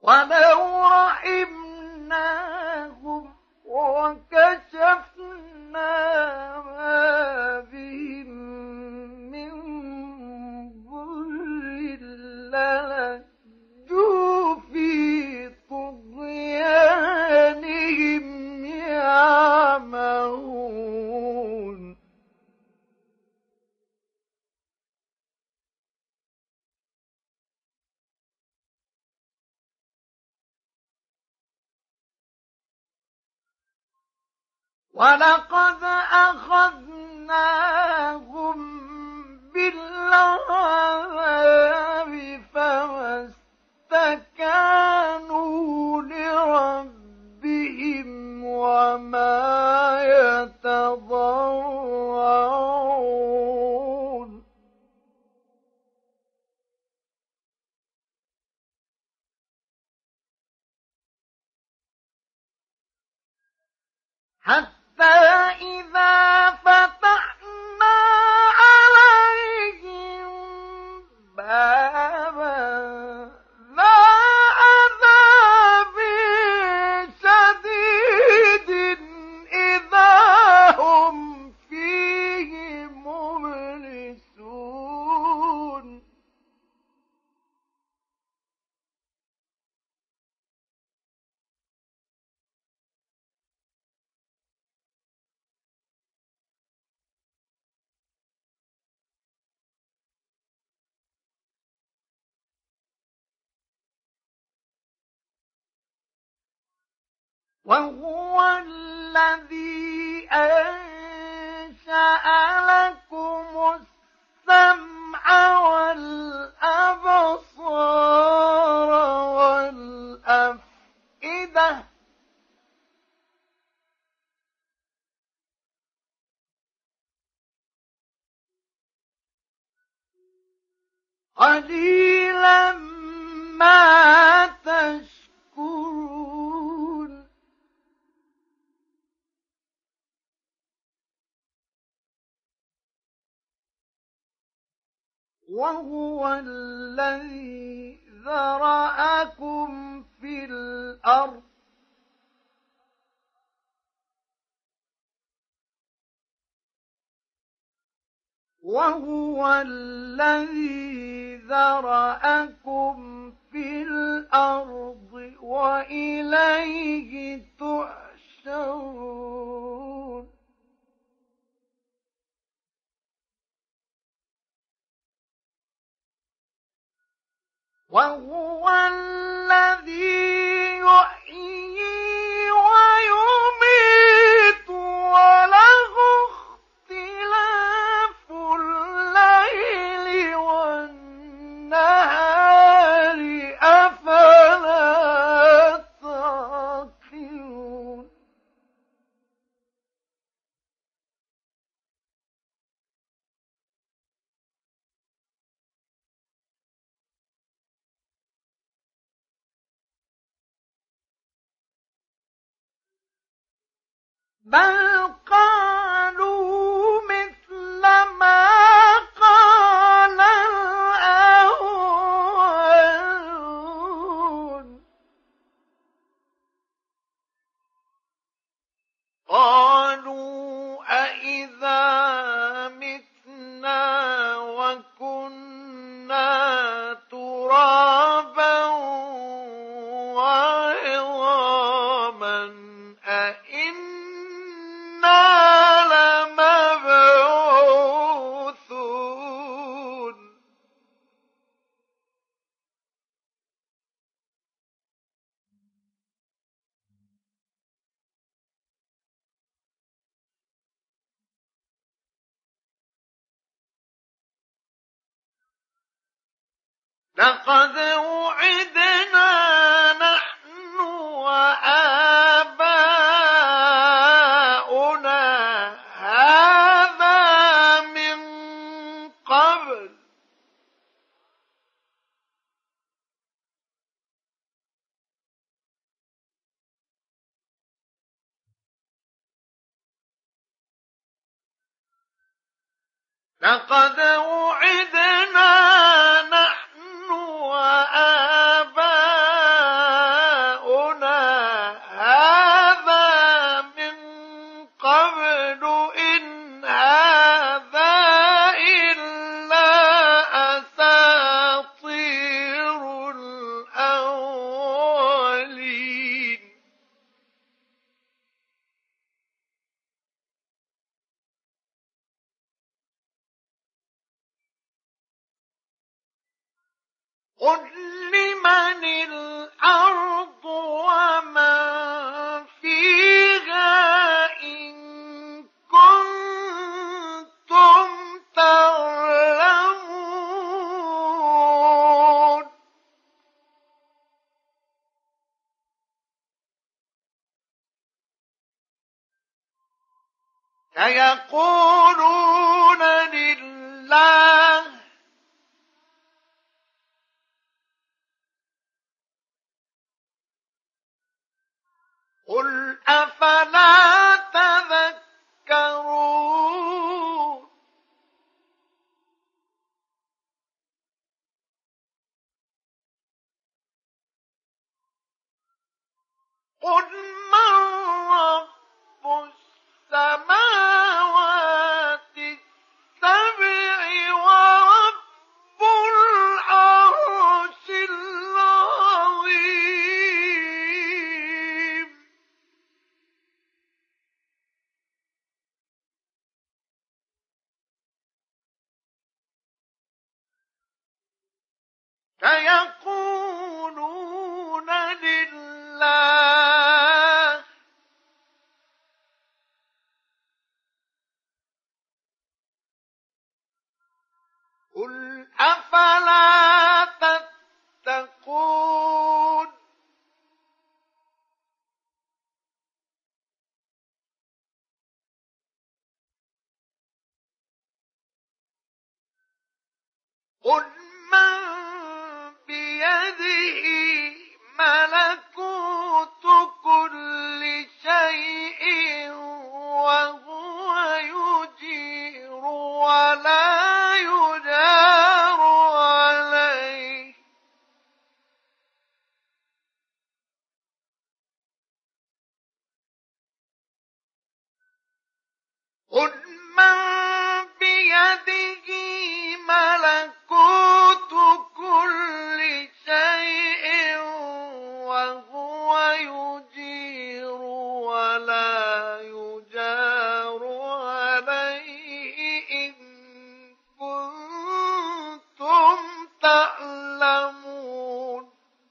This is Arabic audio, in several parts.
ولو رحمناهم وكشفنا ما بهم من ضر للجوا في طغيانهم يعمهون ولقد أخذناهم بالعذاب فما استكانوا لربهم وما يتضرعون حتى إذا فتحنا عليهم بابا ذا عذاب شديد إذا هم فيه مبلسون وهو الذي أنشأ لكم السمع والأبصار والأفئدة قليلا ما تشكرون وهو الذي ذرأكم في الأرض وهو الذي ذرأكم في الأرض وإليه تحشرون وهو الذي يحيي ويميت وله اختلاف الليل والنهار أفلا تعقلون بل قالوا مثل ما قال الأولون قالوا أإذا متنا وكنا ترابا وعظاما أإنا لمبعوثون لقد وعدنا نحن وآباؤنا هذا من قبل لقد وعدنا نحن وآباؤنا قل لمن الأرض ومن فيها إن كنتم تعلمون سيقولون لله قل أفلا تذكرون قل من رب السماوات السبع ورب العرش العظيم سيقولون لله قل أفلا تتقون قل من بيده ملكوت كل شيء وهو يجير ولا يجار عليه قل من بيده ملكوت كل شيء وهو يجير ولا يجار عليه إن كنتم تعلمون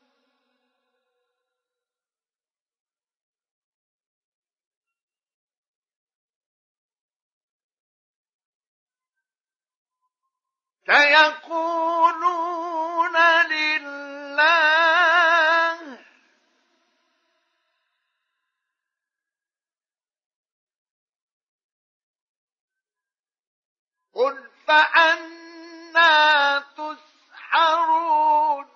سيقولون لله قل فأنى تسحرون